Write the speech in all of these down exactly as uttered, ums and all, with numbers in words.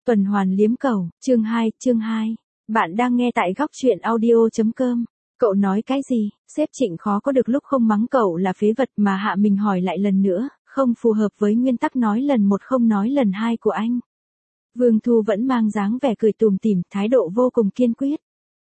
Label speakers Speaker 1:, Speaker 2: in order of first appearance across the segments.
Speaker 1: Tuần hoàn liếm cầu, chương hai, chương hai. Bạn đang nghe tại góc truyện audio chấm com. Cậu nói cái gì? Sếp Trịnh khó có được lúc không mắng cậu là phế vật mà hạ mình hỏi lại lần nữa, không phù hợp với nguyên tắc nói lần một không nói lần hai của anh. Vương Thu vẫn mang dáng vẻ cười tủm tỉm, thái độ vô cùng kiên quyết.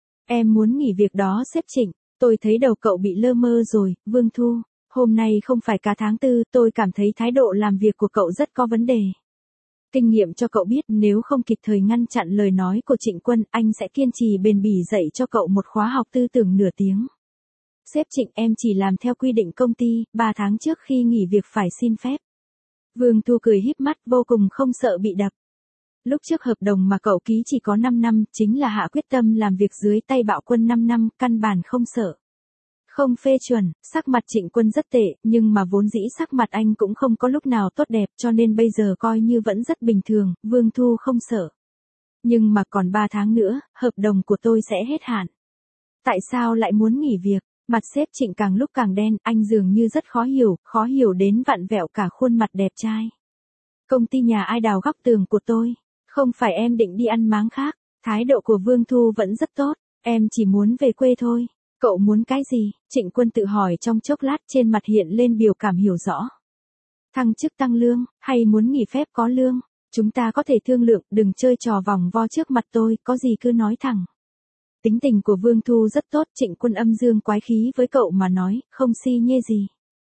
Speaker 1: Em muốn nghỉ việc đó sếp Trịnh, tôi thấy đầu cậu bị lơ mơ rồi, Vương Thu. Hôm nay không phải cả tháng tư, tôi cảm thấy thái độ làm việc của cậu rất có vấn đề. Kinh nghiệm cho cậu biết nếu không kịp thời ngăn chặn lời nói của Trịnh Quân, anh sẽ kiên trì bền bỉ dạy cho cậu một khóa học tư tưởng nửa tiếng. Sếp Trịnh, em chỉ làm theo quy định công ty, ba tháng trước khi nghỉ việc phải xin phép. Vương Thu cười híp mắt vô cùng không sợ bị đập. Lúc trước hợp đồng mà cậu ký chỉ có năm năm, chính là hạ quyết tâm làm việc dưới tay Bạo Quân năm năm, căn bản không sợ. Không phê chuẩn, sắc mặt Trịnh Quân rất tệ, nhưng mà vốn dĩ sắc mặt anh cũng không có lúc nào tốt đẹp cho nên bây giờ coi như vẫn rất bình thường, Vương Thu không sợ. Nhưng mà còn ba tháng nữa, hợp đồng của tôi sẽ hết hạn. Tại sao lại muốn nghỉ việc? Mặt sếp Trịnh càng lúc càng đen, anh dường như rất khó hiểu, khó hiểu đến vặn vẹo cả khuôn mặt đẹp trai. Công ty nhà ai đào góc tường của tôi? Không phải em định đi ăn máng khác, thái độ của Vương Thu vẫn rất tốt, em chỉ muốn về quê thôi. Cậu muốn cái gì? Trịnh Quân tự hỏi trong chốc lát, trên mặt hiện lên biểu cảm hiểu rõ. Thăng chức tăng lương, hay muốn nghỉ phép có lương? Chúng ta có thể thương lượng, đừng chơi trò vòng vo trước mặt tôi, có gì cứ nói thẳng. Tính tình của Vương Thu rất tốt, Trịnh Quân âm dương quái khí với cậu mà nói, không si nhê gì.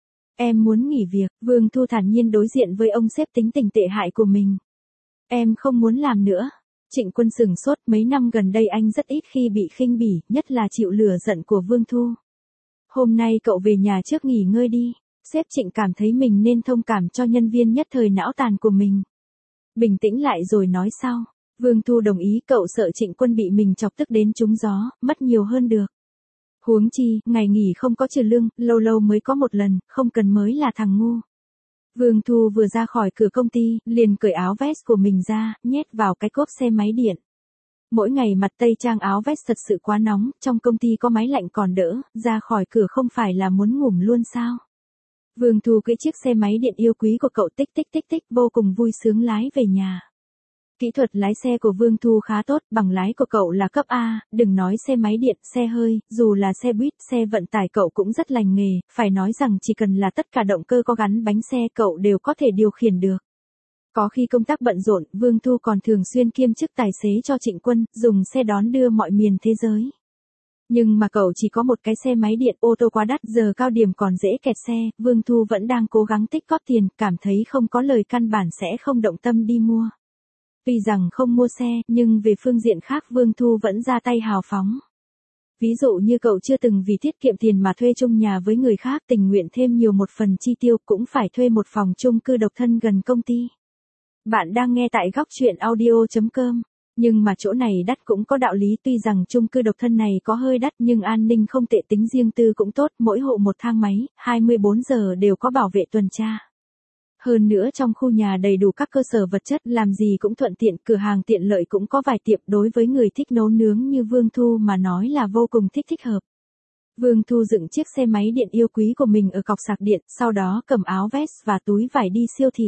Speaker 1: Em muốn nghỉ việc, Vương Thu thản nhiên đối diện với ông sếp tính tình tệ hại của mình. Em không muốn làm nữa. Trịnh Quân sửng sốt, mấy năm gần đây anh rất ít khi bị khinh bỉ, nhất là chịu lửa giận của Vương Thu. Hôm nay cậu về nhà trước nghỉ ngơi đi. Sếp Trịnh cảm thấy mình nên thông cảm cho nhân viên nhất thời não tàn của mình. Bình tĩnh lại rồi nói sau. Vương Thu đồng ý, cậu sợ Trịnh Quân bị mình chọc tức đến trúng gió, mất nhiều hơn được. Huống chi, ngày nghỉ không có trừ lương, lâu lâu mới có một lần, không cần mới là thằng ngu. Vương Thu vừa ra khỏi cửa công ty, liền cởi áo vest của mình ra, nhét vào cái cốp xe máy điện. Mỗi ngày mặt tây trang áo vest thật sự quá nóng, trong công ty có máy lạnh còn đỡ, ra khỏi cửa không phải là muốn ngủm luôn sao. Vương Thu cưỡi chiếc xe máy điện yêu quý của cậu tích tích tích tích vô cùng vui sướng lái về nhà. Kỹ thuật lái xe của Vương Thu khá tốt, bằng lái của cậu là cấp A, đừng nói xe máy điện, xe hơi, dù là xe buýt, xe vận tải cậu cũng rất lành nghề, phải nói rằng chỉ cần là tất cả động cơ có gắn bánh xe cậu đều có thể điều khiển được. Có khi công tác bận rộn, Vương Thu còn thường xuyên kiêm chức tài xế cho Trịnh Quân, dùng xe đón đưa mọi miền thế giới. Nhưng mà cậu chỉ có một cái xe máy điện, ô tô quá đắt, giờ cao điểm còn dễ kẹt xe, Vương Thu vẫn đang cố gắng tích góp tiền, cảm thấy không có lời căn bản sẽ không động tâm đi mua. Tuy rằng không mua xe, nhưng về phương diện khác Vương Thu vẫn ra tay hào phóng. Ví dụ như cậu chưa từng vì tiết kiệm tiền mà thuê chung nhà với người khác, tình nguyện thêm nhiều một phần chi tiêu cũng phải thuê một phòng chung cư độc thân gần công ty. Bạn đang nghe tại góc truyện audio chấm com. Nhưng mà chỗ này đắt cũng có đạo lý, tuy rằng chung cư độc thân này có hơi đắt nhưng an ninh không tệ, tính riêng tư cũng tốt, mỗi hộ một thang máy, hai mươi bốn giờ đều có bảo vệ tuần tra. Hơn nữa trong khu nhà đầy đủ các cơ sở vật chất, làm gì cũng thuận tiện, cửa hàng tiện lợi cũng có vài tiệm, đối với người thích nấu nướng như Vương Thu mà nói là vô cùng thích thích hợp. Vương Thu dựng chiếc xe máy điện yêu quý của mình ở cọc sạc điện, sau đó cầm áo vest và túi vải đi siêu thị.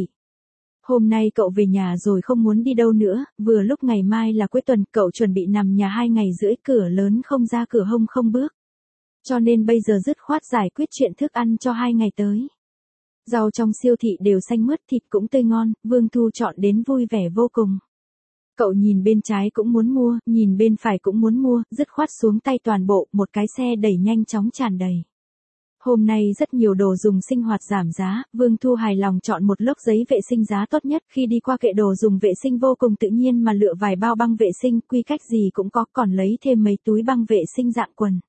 Speaker 1: Hôm nay cậu về nhà rồi không muốn đi đâu nữa, vừa lúc ngày mai là cuối tuần, cậu chuẩn bị nằm nhà hai ngày rưỡi, cửa lớn không ra cửa hông không bước. Cho nên bây giờ dứt khoát giải quyết chuyện thức ăn cho hai ngày tới. Rau trong siêu thị đều xanh mướt, thịt cũng tươi ngon, Vương Thu chọn đến vui vẻ vô cùng. Cậu nhìn bên trái cũng muốn mua, nhìn bên phải cũng muốn mua, dứt khoát xuống tay toàn bộ, một cái xe đẩy nhanh chóng tràn đầy. Hôm nay rất nhiều đồ dùng sinh hoạt giảm giá, Vương Thu hài lòng chọn một lốc giấy vệ sinh giá tốt nhất, khi đi qua kệ đồ dùng vệ sinh vô cùng tự nhiên mà lựa vài bao băng vệ sinh, quy cách gì cũng có, còn lấy thêm mấy túi băng vệ sinh dạng quần.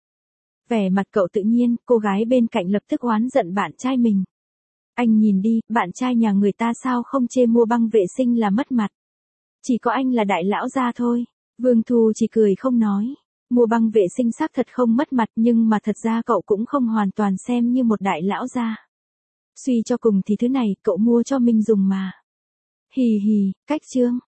Speaker 1: Vẻ mặt cậu tự nhiên, cô gái bên cạnh lập tức oán giận bạn trai mình. Anh nhìn đi, bạn trai nhà người ta sao không chê mua băng vệ sinh là mất mặt. Chỉ có anh là đại lão gia thôi. Vương Thu chỉ cười không nói. Mua băng vệ sinh xác thật không mất mặt, nhưng mà thật ra cậu cũng không hoàn toàn xem như một đại lão gia. Suy cho cùng thì thứ này cậu mua cho mình dùng mà. Hì hì, cách chương.